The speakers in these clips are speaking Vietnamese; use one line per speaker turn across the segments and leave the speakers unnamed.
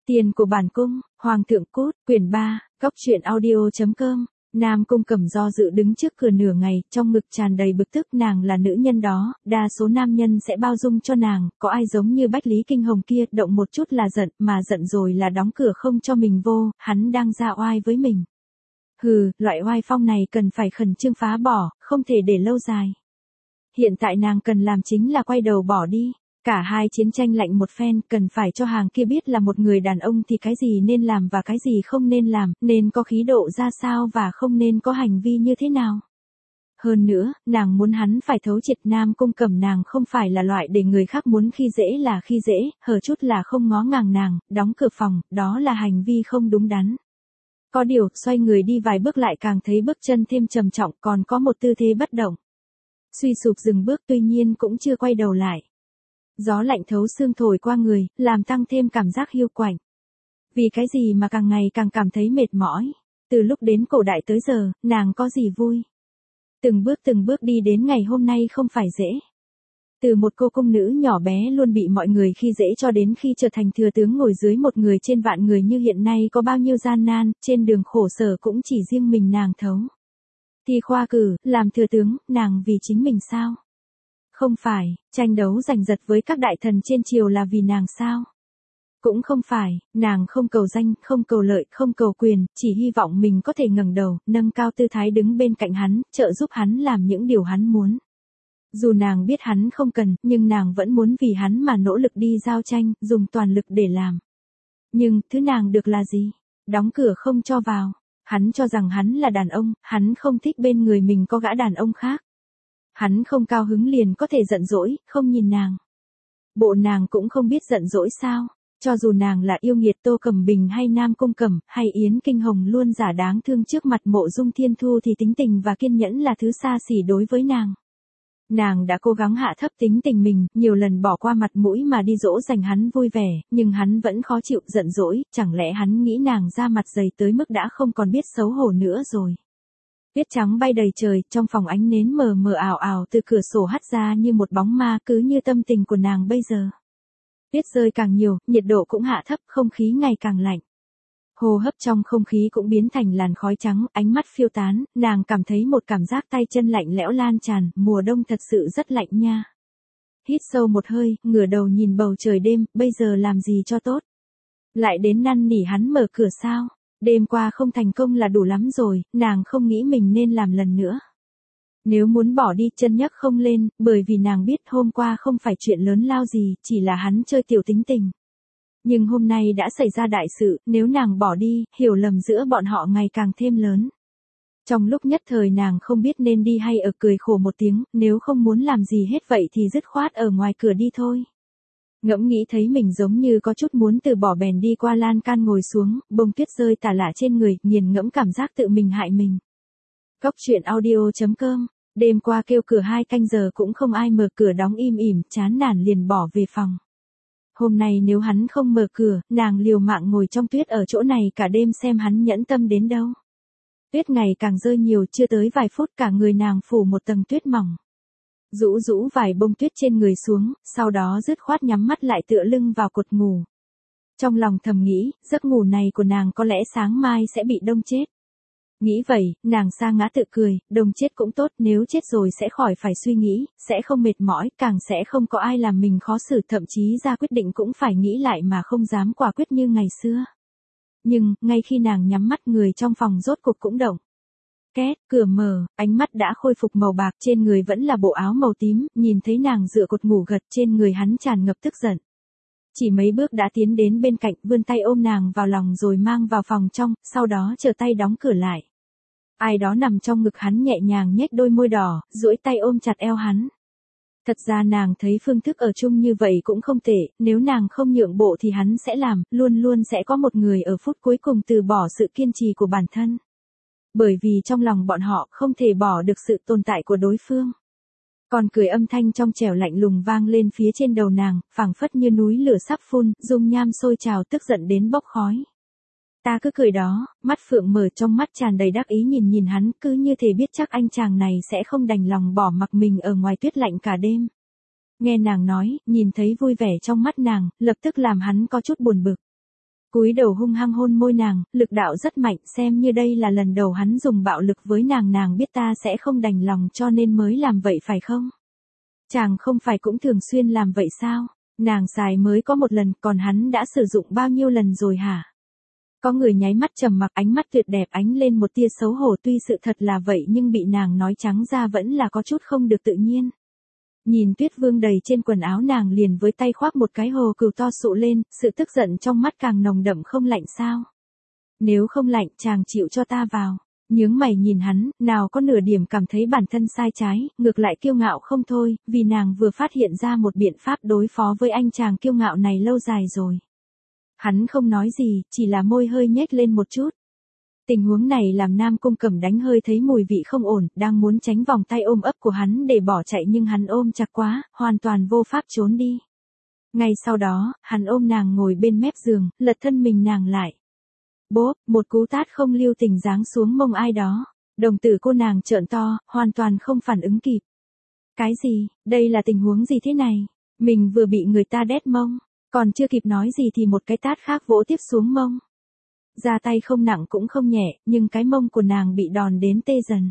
Tiền của bản cung, Hoàng thượng cút, quyển 3, Cóc truyện audio.com. Nam Cung Cẩm do dự đứng trước cửa nửa ngày, trong ngực tràn đầy bực tức. Nàng là nữ nhân đó, đa số nam nhân sẽ bao dung cho nàng, có ai giống như Bách Lý Kinh Hồng kia, động một chút là giận, mà giận rồi là đóng cửa không cho mình vô, hắn đang ra oai với mình. Hừ, loại oai phong này cần phải khẩn trương phá bỏ, không thể để lâu dài. Hiện tại nàng cần làm chính là quay đầu bỏ đi. Cả hai chiến tranh lạnh một phen, cần phải cho hàng kia biết là một người đàn ông thì cái gì nên làm và cái gì không nên làm, nên có khí độ ra sao và không nên có hành vi như thế nào. Hơn nữa, nàng muốn hắn phải thấu triệt. Nam Cung Cẩm nàng không phải là loại để người khác muốn khi dễ là khi dễ, hở chút là không ngó ngàng nàng, đóng cửa phòng, đó là hành vi không đúng đắn. Có điều, xoay người đi vài bước lại càng thấy bước chân thêm trầm trọng, còn có một tư thế bất động. Suy sụp dừng bước, tuy nhiên cũng chưa quay đầu lại. Gió lạnh thấu xương thổi qua người, làm tăng thêm cảm giác hiu quạnh. Vì cái gì mà càng ngày càng cảm thấy mệt mỏi. Từ lúc đến cổ đại tới giờ, nàng có gì vui. Từng bước đi đến ngày hôm nay không phải dễ. Từ một cô cung nữ nhỏ bé luôn bị mọi người khi dễ cho đến khi trở thành thừa tướng ngồi dưới một người trên vạn người như hiện nay, có bao nhiêu gian nan, trên đường khổ sở cũng chỉ riêng mình nàng thấu. Thi khoa cử, làm thừa tướng, nàng vì chính mình sao? Không phải, tranh đấu giành giật với các đại thần trên triều là vì nàng sao? Cũng không phải, nàng không cầu danh, không cầu lợi, không cầu quyền, chỉ hy vọng mình có thể ngẩng đầu, nâng cao tư thái đứng bên cạnh hắn, trợ giúp hắn làm những điều hắn muốn. Dù nàng biết hắn không cần, nhưng nàng vẫn muốn vì hắn mà nỗ lực đi giao tranh, dùng toàn lực để làm. Nhưng, thứ nàng được là gì? Đóng cửa không cho vào. Hắn cho rằng hắn là đàn ông, hắn không thích bên người mình có gã đàn ông khác. Hắn không cao hứng liền có thể giận dỗi, không nhìn nàng. Bộ nàng cũng không biết giận dỗi sao? Cho dù nàng là yêu nghiệt Tô Cẩm Bình hay Nam Cung Cẩm, hay Yến Kinh Hồng luôn giả đáng thương trước mặt Mộ Dung Thiên Thu thì tính tình và kiên nhẫn là thứ xa xỉ đối với nàng. Nàng đã cố gắng hạ thấp tính tình mình, nhiều lần bỏ qua mặt mũi mà đi dỗ dành hắn vui vẻ, nhưng hắn vẫn khó chịu giận dỗi, chẳng lẽ hắn nghĩ nàng ra mặt dày tới mức đã không còn biết xấu hổ nữa rồi. Tuyết trắng bay đầy trời, trong phòng ánh nến mờ mờ ảo ảo từ cửa sổ hắt ra như một bóng ma, cứ như tâm tình của nàng bây giờ. Tuyết rơi càng nhiều, nhiệt độ cũng hạ thấp, không khí ngày càng lạnh. Hô hấp trong không khí cũng biến thành làn khói trắng, ánh mắt phiêu tán, nàng cảm thấy một cảm giác tay chân lạnh lẽo lan tràn, mùa đông thật sự rất lạnh nha. Hít sâu một hơi, ngửa đầu nhìn bầu trời đêm, bây giờ làm gì cho tốt. Lại đến năn nỉ hắn mở cửa sao? Đêm qua không thành công là đủ lắm rồi, nàng không nghĩ mình nên làm lần nữa. Nếu muốn bỏ đi chân nhấc không lên, bởi vì nàng biết hôm qua không phải chuyện lớn lao gì, chỉ là hắn chơi tiểu tính tình. Nhưng hôm nay đã xảy ra đại sự, nếu nàng bỏ đi, hiểu lầm giữa bọn họ ngày càng thêm lớn. Trong lúc nhất thời nàng không biết nên đi hay ở, cười khổ một tiếng, nếu không muốn làm gì hết vậy thì dứt khoát ở ngoài cửa đi thôi. Ngẫm nghĩ thấy mình giống như có chút muốn từ bỏ bèn đi qua lan can ngồi xuống, bông tuyết rơi tả lả trên người, nghiền ngẫm cảm giác tự mình hại mình. Cóc truyện audio.com. Đêm qua kêu cửa 2 canh giờ cũng không ai mở cửa, đóng im ỉm, chán nản liền bỏ về phòng. Hôm nay nếu hắn không mở cửa, nàng liều mạng ngồi trong tuyết ở chỗ này cả đêm xem hắn nhẫn tâm đến đâu. Tuyết ngày càng rơi nhiều, chưa tới vài phút cả người nàng phủ một tầng tuyết mỏng. Rũ vài bông tuyết trên người xuống, sau đó dứt khoát nhắm mắt lại tựa lưng vào cột ngủ. Trong lòng thầm nghĩ, giấc ngủ này của nàng có lẽ sáng mai sẽ bị đông chết. Nghĩ vậy, nàng sa ngã tự cười, đông chết cũng tốt, nếu chết rồi sẽ khỏi phải suy nghĩ, sẽ không mệt mỏi, càng sẽ không có ai làm mình khó xử, thậm chí ra quyết định cũng phải nghĩ lại mà không dám quả quyết như ngày xưa. Nhưng, ngay khi nàng nhắm mắt, người trong phòng rốt cuộc cũng động. Két, cửa mở, ánh mắt đã khôi phục màu bạc, trên người vẫn là bộ áo màu tím, nhìn thấy nàng dựa cột ngủ gật, trên người hắn tràn ngập tức giận. Chỉ mấy bước đã tiến đến bên cạnh, vươn tay ôm nàng vào lòng rồi mang vào phòng trong, sau đó trở tay đóng cửa lại. Ai đó nằm trong ngực hắn nhẹ nhàng nhếch đôi môi đỏ, duỗi tay ôm chặt eo hắn. Thật ra nàng thấy phương thức ở chung như vậy cũng không tệ, nếu nàng không nhượng bộ thì hắn sẽ làm, luôn luôn sẽ có một người ở phút cuối cùng từ bỏ sự kiên trì của bản thân. Bởi vì trong lòng bọn họ không thể bỏ được sự tồn tại của đối phương. Còn cười âm thanh trong trẻo lạnh lùng vang lên phía trên đầu nàng, phảng phất như núi lửa sắp phun, dung nham sôi trào tức giận đến bốc khói. Ta cứ cười đó, mắt phượng mở, trong mắt tràn đầy đắc ý nhìn hắn, cứ như thể biết chắc anh chàng này sẽ không đành lòng bỏ mặc mình ở ngoài tuyết lạnh cả đêm. Nghe nàng nói, nhìn thấy vui vẻ trong mắt nàng, lập tức làm hắn có chút buồn bực. Cúi đầu hung hăng hôn môi nàng, lực đạo rất mạnh, xem như đây là lần đầu hắn dùng bạo lực với nàng, nàng biết ta sẽ không đành lòng cho nên mới làm vậy phải không? Chàng không phải cũng thường xuyên làm vậy sao? Nàng xài mới có một lần, còn hắn đã sử dụng bao nhiêu lần rồi hả? Có người nháy mắt trầm mặc, ánh mắt tuyệt đẹp ánh lên một tia xấu hổ, tuy sự thật là vậy nhưng bị nàng nói trắng ra vẫn là có chút không được tự nhiên. Nhìn tuyết vương đầy trên quần áo, nàng liền với tay khoác một cái hồ cừu to sụ lên, sự tức giận trong mắt càng nồng đậm. Không lạnh sao? Nếu không lạnh chàng chịu cho ta vào. Nhướng mày nhìn hắn, nào có nửa điểm cảm thấy bản thân sai trái, ngược lại kiêu ngạo không thôi, vì nàng vừa phát hiện ra một biện pháp đối phó với anh chàng kiêu ngạo này lâu dài rồi. Hắn không nói gì, chỉ là môi hơi nhếch lên một chút. Tình huống này làm Nam Cung Cẩm đánh hơi thấy mùi vị không ổn, đang muốn tránh vòng tay ôm ấp của hắn để bỏ chạy nhưng hắn ôm chặt quá, hoàn toàn vô pháp trốn đi. Ngay sau đó, hắn ôm nàng ngồi bên mép giường, lật thân mình nàng lại. Bốp, một cú tát không lưu tình giáng xuống mông ai đó. Đồng tử cô nàng trợn to, hoàn toàn không phản ứng kịp. Cái gì, đây là tình huống gì thế này? Mình vừa bị người ta đét mông, còn chưa kịp nói gì thì một cái tát khác vỗ tiếp xuống mông. Ra tay không nặng cũng không nhẹ, nhưng cái mông của nàng bị đòn đến tê dần.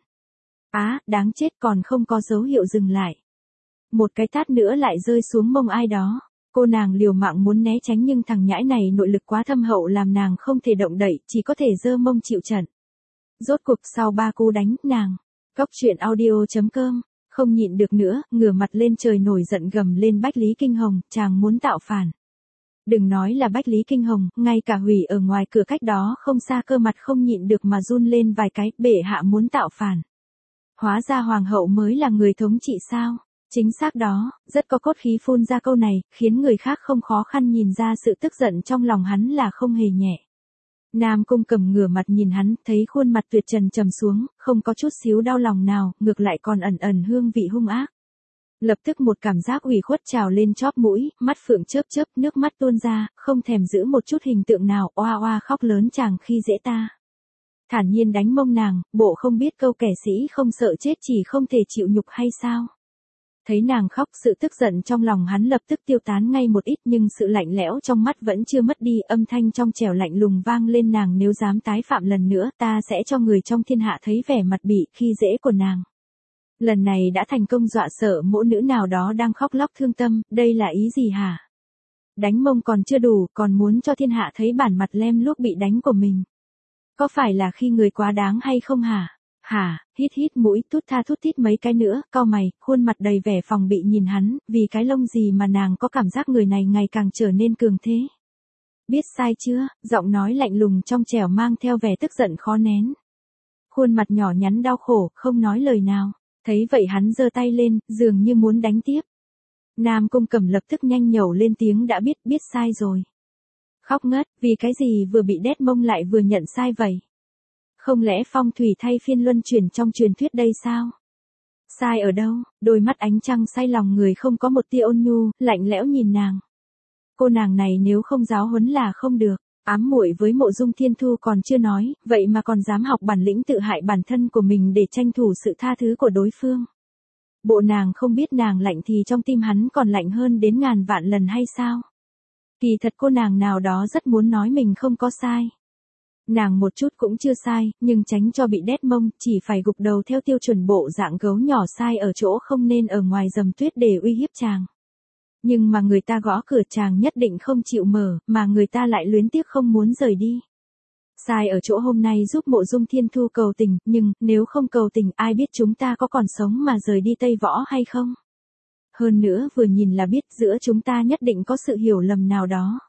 Á, đáng chết, còn không có dấu hiệu dừng lại. Một cái tát nữa lại rơi xuống mông ai đó. Cô nàng liều mạng muốn né tránh nhưng thằng nhãi này nội lực quá thâm hậu làm nàng không thể động đậy, chỉ có thể giơ mông chịu trận. Rốt cuộc sau 3 cú đánh, nàng, Góc Truyện Audio.com, không nhịn được nữa, ngửa mặt lên trời nổi giận gầm lên Bách Lý Kinh Hồng, chàng muốn tạo phản. Đừng nói là Bách Lý Kinh Hồng, ngay cả Hủy ở ngoài cửa cách đó không xa cơ mặt không nhịn được mà run lên vài cái, bệ hạ muốn tạo phản. Hóa ra hoàng hậu mới là người thống trị sao? Chính xác đó, rất có cốt khí phun ra câu này, khiến người khác không khó khăn nhìn ra sự tức giận trong lòng hắn là không hề nhẹ. Nam Cung Cẩm ngửa mặt nhìn hắn, thấy khuôn mặt tuyệt trần trầm xuống, không có chút xíu đau lòng nào, ngược lại còn ẩn ẩn hương vị hung ác. Lập tức một cảm giác ủy khuất trào lên chóp mũi, mắt phượng chớp chớp, nước mắt tuôn ra, không thèm giữ một chút hình tượng nào, oa oa khóc lớn chàng khi dễ ta. Thản nhiên đánh mông nàng, bộ không biết câu kẻ sĩ không sợ chết chỉ không thể chịu nhục hay sao? Thấy nàng khóc, sự tức giận trong lòng hắn lập tức tiêu tán ngay một ít nhưng sự lạnh lẽo trong mắt vẫn chưa mất đi, âm thanh trong trẻo lạnh lùng vang lên, nàng nếu dám tái phạm lần nữa ta sẽ cho người trong thiên hạ thấy vẻ mặt bị khi dễ của nàng. Lần này đã thành công dọa sợ mỗi nữ nào đó đang khóc lóc thương tâm, đây là ý gì hả? Đánh mông còn chưa đủ, còn muốn cho thiên hạ thấy bản mặt lem luốc bị đánh của mình. Có phải là khi người quá đáng hay không hả? Hả, hít hít mũi, thút tha thút thít mấy cái nữa, cau mày, khuôn mặt đầy vẻ phòng bị nhìn hắn, vì cái lông gì mà nàng có cảm giác người này ngày càng trở nên cường thế. Biết sai chưa? Giọng nói lạnh lùng trong trẻo mang theo vẻ tức giận khó nén. Khuôn mặt nhỏ nhắn đau khổ, không nói lời nào. Thấy vậy hắn giơ tay lên, dường như muốn đánh tiếp. Nam Cung Cẩm lập tức nhanh nhẩu lên tiếng, đã biết sai rồi. Khóc ngất, vì cái gì vừa bị đét mông lại vừa nhận sai vậy? Không lẽ phong thủy thay phiên luân chuyển trong truyền thuyết đây sao? Sai ở đâu? Đôi mắt ánh trăng say lòng người không có một tia ôn nhu, lạnh lẽo nhìn nàng. Cô nàng này nếu không giáo huấn là không được. Ám muội với Mộ Dung Thiên Thu còn chưa nói, vậy mà còn dám học bản lĩnh tự hại bản thân của mình để tranh thủ sự tha thứ của đối phương. Bộ nàng không biết nàng lạnh thì trong tim hắn còn lạnh hơn đến ngàn vạn lần hay sao? Kỳ thật cô nàng nào đó rất muốn nói mình không có sai. Nàng một chút cũng chưa sai, nhưng tránh cho bị đét mông, chỉ phải gục đầu theo tiêu chuẩn bộ dạng gấu nhỏ, sai ở chỗ không nên ở ngoài dầm tuyết để uy hiếp chàng. Nhưng mà người ta gõ cửa chàng nhất định không chịu mở, mà người ta lại luyến tiếc không muốn rời đi. Sai ở chỗ hôm nay giúp Mộ Dung Thiên Thu cầu tình, nhưng nếu không cầu tình ai biết chúng ta có còn sống mà rời đi Tây Võ hay không? Hơn nữa vừa nhìn là biết giữa chúng ta nhất định có sự hiểu lầm nào đó.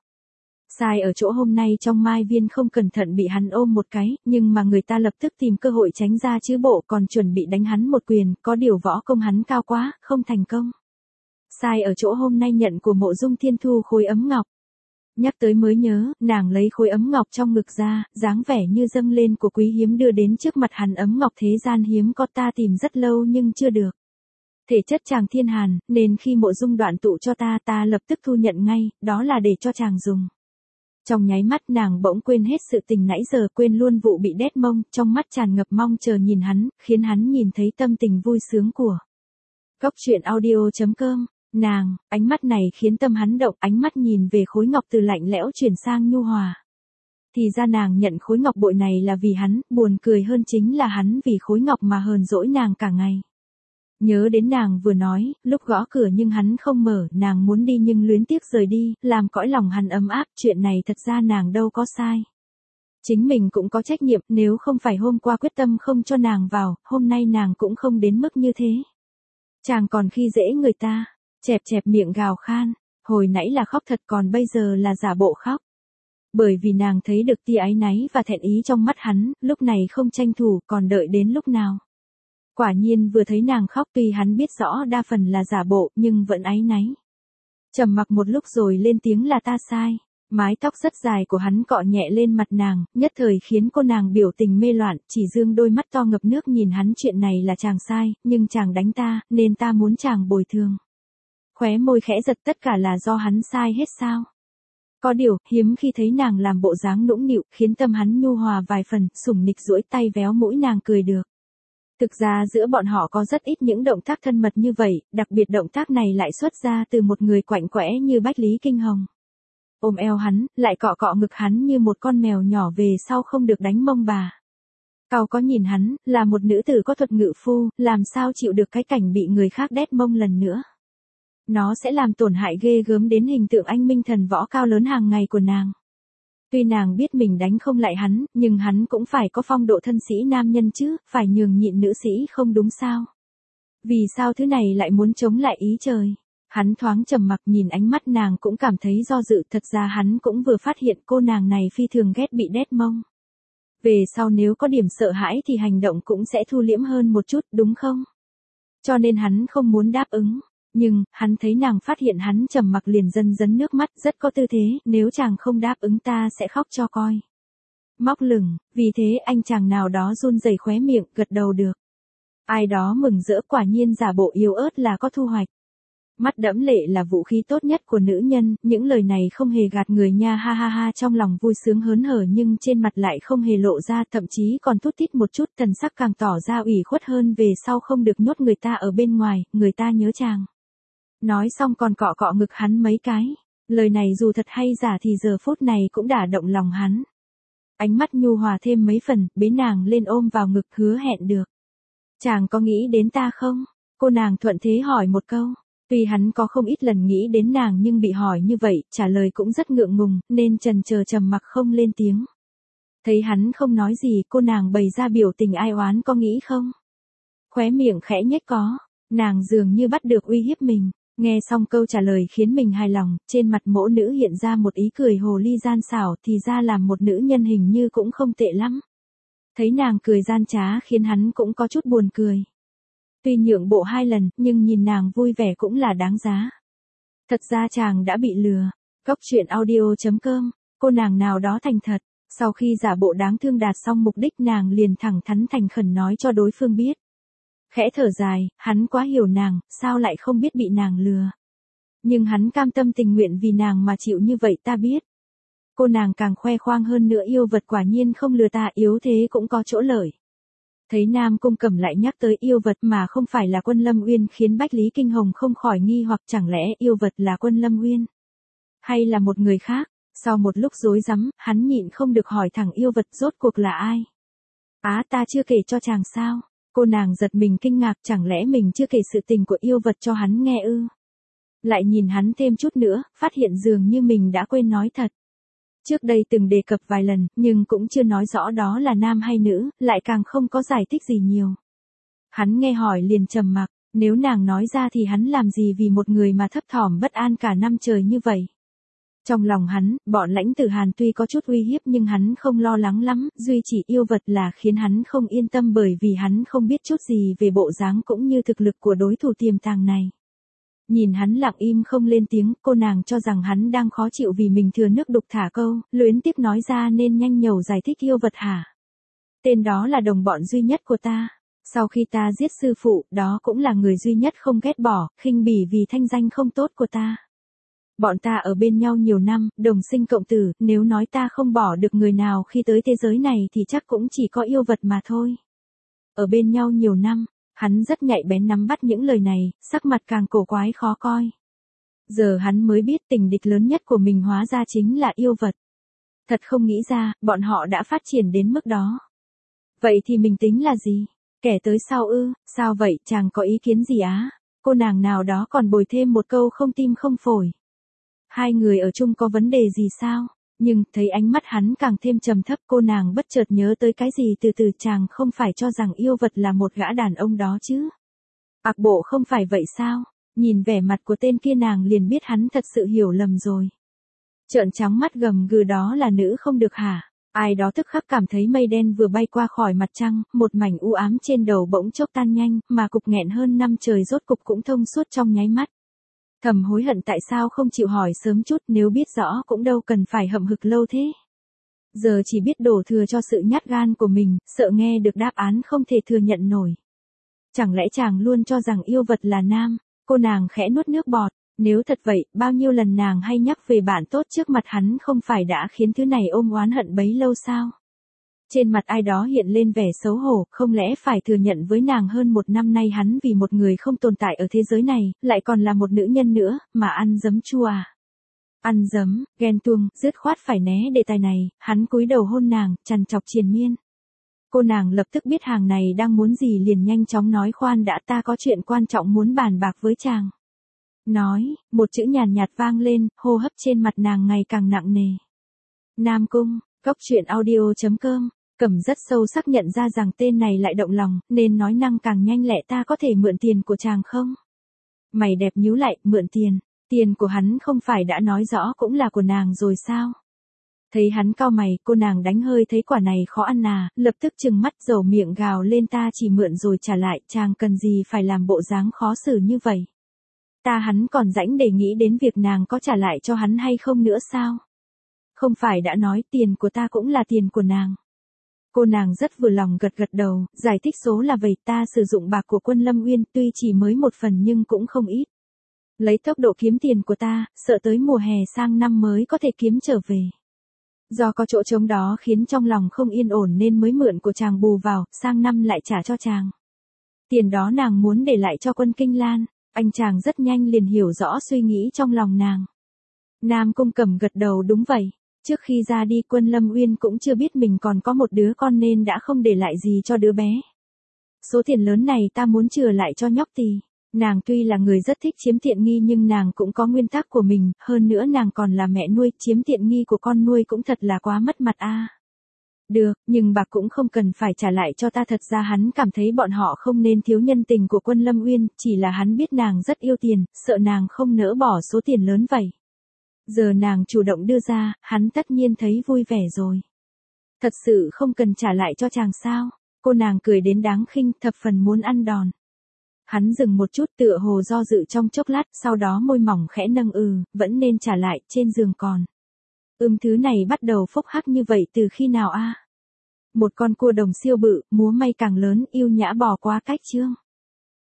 Sai ở chỗ hôm nay trong Mai Viên không cẩn thận bị hắn ôm một cái, nhưng mà người ta lập tức tìm cơ hội tránh ra chứ bộ còn chuẩn bị đánh hắn một quyền, có điều võ công hắn cao quá, không thành công. Sai ở chỗ hôm nay nhận của Mộ Dung Thiên Thu khối ấm ngọc. Nhắc tới mới nhớ, nàng lấy khối ấm ngọc trong ngực ra, dáng vẻ như dâng lên của quý hiếm đưa đến trước mặt hắn, ấm ngọc thế gian hiếm có, ta tìm rất lâu nhưng chưa được. Thể chất chàng thiên hàn, nên khi Mộ Dung đoạn tụ cho ta lập tức thu nhận ngay, đó là để cho chàng dùng. Trong nháy mắt nàng bỗng quên hết sự tình nãy giờ, quên luôn vụ bị đét mông, trong mắt tràn ngập mong chờ nhìn hắn, khiến hắn nhìn thấy tâm tình vui sướng của. Góc Truyện Audio.com, nàng, ánh mắt này khiến tâm hắn động, ánh mắt nhìn về khối ngọc từ lạnh lẽo chuyển sang nhu hòa. Thì ra nàng nhận khối ngọc bội này là vì hắn, buồn cười hơn chính là hắn vì khối ngọc mà hờn dỗi nàng cả ngày. Nhớ đến nàng vừa nói, lúc gõ cửa nhưng hắn không mở, nàng muốn đi nhưng luyến tiếc rời đi, làm cõi lòng hắn ấm áp, chuyện này thật ra nàng đâu có sai. Chính mình cũng có trách nhiệm, nếu không phải hôm qua quyết tâm không cho nàng vào, hôm nay nàng cũng không đến mức như thế. Chàng còn khi dễ người ta, chẹp chẹp miệng gào khan, hồi nãy là khóc thật còn bây giờ là giả bộ khóc. Bởi vì nàng thấy được tia áy náy và thẹn ý trong mắt hắn, lúc này không tranh thủ, còn đợi đến lúc nào. Quả nhiên vừa thấy nàng khóc tuy hắn biết rõ đa phần là giả bộ, nhưng vẫn áy náy. Trầm mặc một lúc rồi lên tiếng là ta sai. Mái tóc rất dài của hắn cọ nhẹ lên mặt nàng, nhất thời khiến cô nàng biểu tình mê loạn, chỉ dương đôi mắt to ngập nước nhìn hắn chuyện này là chàng sai, nhưng chàng đánh ta, nên ta muốn chàng bồi thường. Khóe môi khẽ giật tất cả là do hắn sai hết sao? Có điều, hiếm khi thấy nàng làm bộ dáng nũng nịu, khiến tâm hắn nhu hòa vài phần, sủng nịch duỗi tay véo mũi nàng cười được. Thực ra giữa bọn họ có rất ít những động tác thân mật như vậy, đặc biệt động tác này lại xuất ra từ một người quạnh quẽ như Bách Lý Kinh Hồng. Ôm eo hắn, lại cọ cọ ngực hắn như một con mèo nhỏ về sau không được đánh mông bà. Cau có nhìn hắn, là một nữ tử có thuật ngự phu, làm sao chịu được cái cảnh bị người khác đét mông lần nữa. Nó sẽ làm tổn hại ghê gớm đến hình tượng anh minh thần võ cao lớn hàng ngày của nàng. Tuy nàng biết mình đánh không lại hắn, nhưng hắn cũng phải có phong độ thân sĩ nam nhân chứ, phải nhường nhịn nữ sĩ không đúng sao. Vì sao thứ này lại muốn chống lại ý trời? Hắn thoáng trầm mặc nhìn ánh mắt nàng cũng cảm thấy do dự, thật ra hắn cũng vừa phát hiện cô nàng này phi thường ghét bị đét mông. Về sau nếu có điểm sợ hãi thì hành động cũng sẽ thu liễm hơn một chút, đúng không? Cho nên hắn không muốn đáp ứng. Nhưng, hắn thấy nàng phát hiện hắn trầm mặc liền dần dần nước mắt, rất có tư thế, nếu chàng không đáp ứng ta sẽ khóc cho coi. Móc lửng, vì thế anh chàng nào đó run rẩy khóe miệng, gật đầu được. Ai đó mừng rỡ, quả nhiên giả bộ yếu ớt là có thu hoạch. Mắt đẫm lệ là vũ khí tốt nhất của nữ nhân, những lời này không hề gạt người nha, ha ha ha, trong lòng vui sướng hớn hở nhưng trên mặt lại không hề lộ ra, thậm chí còn thút thít một chút, thần sắc càng tỏ ra ủy khuất hơn, về sau không được nhốt người ta ở bên ngoài, người ta nhớ chàng. Nói xong còn cọ cọ ngực hắn mấy cái. Lời này dù thật hay giả thì giờ phút này cũng đả động lòng hắn. Ánh mắt nhu hòa thêm mấy phần, bế nàng lên ôm vào ngực, hứa hẹn được. Chàng có nghĩ đến ta không? Cô nàng thuận thế hỏi một câu. Tuy hắn có không ít lần nghĩ đến nàng nhưng bị hỏi như vậy, trả lời cũng rất ngượng ngùng, nên chần chờ trầm mặc không lên tiếng. Thấy hắn không nói gì, cô nàng bày ra biểu tình ai oán, có nghĩ không? Khóe miệng khẽ nhếch có. Nàng dường như bắt được uy hiếp mình. Nghe xong câu trả lời khiến mình hài lòng, trên mặt mỗ nữ hiện ra một ý cười hồ ly gian xảo, thì ra làm một nữ nhân hình như cũng không tệ lắm. Thấy nàng cười gian trá khiến hắn cũng có chút buồn cười. Tuy nhượng bộ 2 lần, nhưng nhìn nàng vui vẻ cũng là đáng giá. Thật ra chàng đã bị lừa. Cóc truyện audio.com, cô nàng nào đó thành thật. Sau khi giả bộ đáng thương đạt xong mục đích nàng liền thẳng thắn thành khẩn nói cho đối phương biết. Khẽ thở dài, hắn quá hiểu nàng, sao lại không biết bị nàng lừa. Nhưng hắn cam tâm tình nguyện vì nàng mà chịu như vậy ta biết. Cô nàng càng khoe khoang hơn nữa, yêu vật quả nhiên không lừa ta, yếu thế cũng có chỗ lợi. Thấy Nam Cung Cẩm lại nhắc tới yêu vật mà không phải là Quân Lâm Uyên khiến Bách Lý Kinh Hồng không khỏi nghi hoặc, chẳng lẽ yêu vật là Quân Lâm Uyên? Hay là một người khác? Sau một lúc rối rắm, hắn nhịn không được hỏi thẳng, yêu vật rốt cuộc là ai? Á, ta chưa kể cho chàng sao? Cô nàng giật mình kinh ngạc, chẳng lẽ mình chưa kể sự tình của yêu vật cho hắn nghe ư? Lại nhìn hắn thêm chút nữa, phát hiện dường như mình đã quên nói thật. Trước đây từng đề cập vài lần, nhưng cũng chưa nói rõ đó là nam hay nữ, lại càng không có giải thích gì nhiều. Hắn nghe hỏi liền trầm mặc, nếu nàng nói ra thì hắn làm gì vì một người mà thấp thỏm bất an cả năm trời như vậy. Trong lòng hắn, bọn Lãnh Tử Hàn tuy có chút uy hiếp nhưng hắn không lo lắng lắm, duy chỉ yêu vật là khiến hắn không yên tâm, bởi vì hắn không biết chút gì về bộ dáng cũng như thực lực của đối thủ tiềm tàng này. Nhìn hắn lặng im không lên tiếng, cô nàng cho rằng hắn đang khó chịu vì mình thừa nước đục thả câu, luyến tiếc nói ra nên nhanh nhẩu giải thích, yêu vật hả? Tên đó là đồng bọn duy nhất của ta. Sau khi ta giết sư phụ, đó cũng là người duy nhất không ghét bỏ, khinh bỉ vì thanh danh không tốt của ta. Bọn ta ở bên nhau nhiều năm, đồng sinh cộng tử, nếu nói ta không bỏ được người nào khi tới thế giới này thì chắc cũng chỉ có yêu vật mà thôi. Ở bên nhau nhiều năm, hắn rất nhạy bén nắm bắt những lời này, sắc mặt càng cổ quái khó coi. Giờ hắn mới biết tình địch lớn nhất của mình hóa ra chính là yêu vật. Thật không nghĩ ra, bọn họ đã phát triển đến mức đó. Vậy thì mình tính là gì? Kẻ tới sau ư, sao vậy, chàng có ý kiến gì á? Cô nàng nào đó còn bồi thêm một câu không tim không phổi. Hai người ở chung có vấn đề gì sao? Nhưng, thấy ánh mắt hắn càng thêm trầm thấp, cô nàng bất chợt nhớ tới cái gì, từ từ, chàng không phải cho rằng yêu vật là một gã đàn ông đó chứ? Bộ không phải vậy sao? Nhìn vẻ mặt của tên kia nàng liền biết hắn thật sự hiểu lầm rồi. Trợn trắng mắt gầm gừ, đó là nữ không được hả? Ai đó tức khắc cảm thấy mây đen vừa bay qua khỏi mặt trăng, một mảnh u ám trên đầu bỗng chốc tan nhanh, mà cục nghẹn hơn năm trời rốt cục cũng thông suốt trong nháy mắt. Thầm hối hận tại sao không chịu hỏi sớm chút, nếu biết rõ cũng đâu cần phải hậm hực lâu thế. Giờ chỉ biết đổ thừa cho sự nhát gan của mình, sợ nghe được đáp án không thể thừa nhận nổi. Chẳng lẽ chàng luôn cho rằng yêu vật là nam? Cô nàng khẽ nuốt nước bọt. Nếu thật vậy, bao nhiêu lần nàng hay nhắc về bạn tốt trước mặt hắn không phải đã khiến thứ này ôm oán hận bấy lâu sao? Trên mặt ai đó hiện lên vẻ xấu hổ, không lẽ phải thừa nhận với nàng hơn một năm nay hắn vì một người không tồn tại ở thế giới này, lại còn là một nữ nhân nữa, mà ăn giấm chua à? Ăn giấm, ghen tuông, dứt khoát phải né đề tài này, hắn cúi đầu hôn nàng, trằn trọc triền miên. Cô nàng lập tức biết hàng này đang muốn gì liền nhanh chóng nói, khoan đã, ta có chuyện quan trọng muốn bàn bạc với chàng. Nói, một chữ nhàn nhạt vang lên, hô hấp trên mặt nàng ngày càng nặng nề. Nam Cung, Cốc Truyện Audio.com. Cẩm rất sâu sắc nhận ra rằng tên này lại động lòng, nên nói năng càng nhanh lẹ, ta có thể mượn tiền của chàng không? Mày đẹp nhíu lại, mượn tiền. Tiền của hắn không phải đã nói rõ cũng là của nàng rồi sao? Thấy hắn cau mày, cô nàng đánh hơi thấy quả này khó ăn à, lập tức trừng mắt dầu miệng gào lên, ta chỉ mượn rồi trả lại, chàng cần gì phải làm bộ dáng khó xử như vậy? Hắn còn rảnh để nghĩ đến việc nàng có trả lại cho hắn hay không nữa sao? Không phải đã nói tiền của ta cũng là tiền của nàng. Cô nàng rất vừa lòng gật gật đầu, giải thích số là vậy, ta sử dụng bạc của Quân Lâm Uyên, tuy chỉ mới một phần nhưng cũng không ít. Lấy tốc độ kiếm tiền của ta, sợ tới mùa hè sang năm mới có thể kiếm trở về. Do có chỗ trống đó khiến trong lòng không yên ổn nên mới mượn của chàng bù vào, sang năm lại trả cho chàng. Tiền đó nàng muốn để lại cho Quân Kinh Lan. Anh chàng rất nhanh liền hiểu rõ suy nghĩ trong lòng nàng. Nam Cung Cẩm gật đầu, đúng vậy. Trước khi ra đi Quân Lâm Uyên cũng chưa biết mình còn có một đứa con nên đã không để lại gì cho đứa bé. Số tiền lớn này ta muốn chừa lại cho nhóc tì. Nàng tuy là người rất thích chiếm tiện nghi nhưng nàng cũng có nguyên tắc của mình, hơn nữa nàng còn là mẹ nuôi, chiếm tiện nghi của con nuôi cũng thật là quá mất mặt a. Được, nhưng bạc cũng không cần phải trả lại cho ta, thật ra hắn cảm thấy bọn họ không nên thiếu nhân tình của Quân Lâm Uyên, chỉ là hắn biết nàng rất yêu tiền, sợ nàng không nỡ bỏ số tiền lớn vậy. Giờ nàng chủ động đưa ra, hắn tất nhiên thấy vui vẻ rồi. Thật sự không cần trả lại cho chàng sao? Cô nàng cười đến đáng khinh, thập phần muốn ăn đòn. Hắn dừng một chút, tựa hồ do dự trong chốc lát, sau đó môi mỏng khẽ nâng, vẫn nên trả lại, trên giường còn. Thứ này bắt đầu phốc hắc như vậy từ khi nào a? Một con cua đồng siêu bự, múa may càng lớn, yêu nhã bỏ qua cách chương.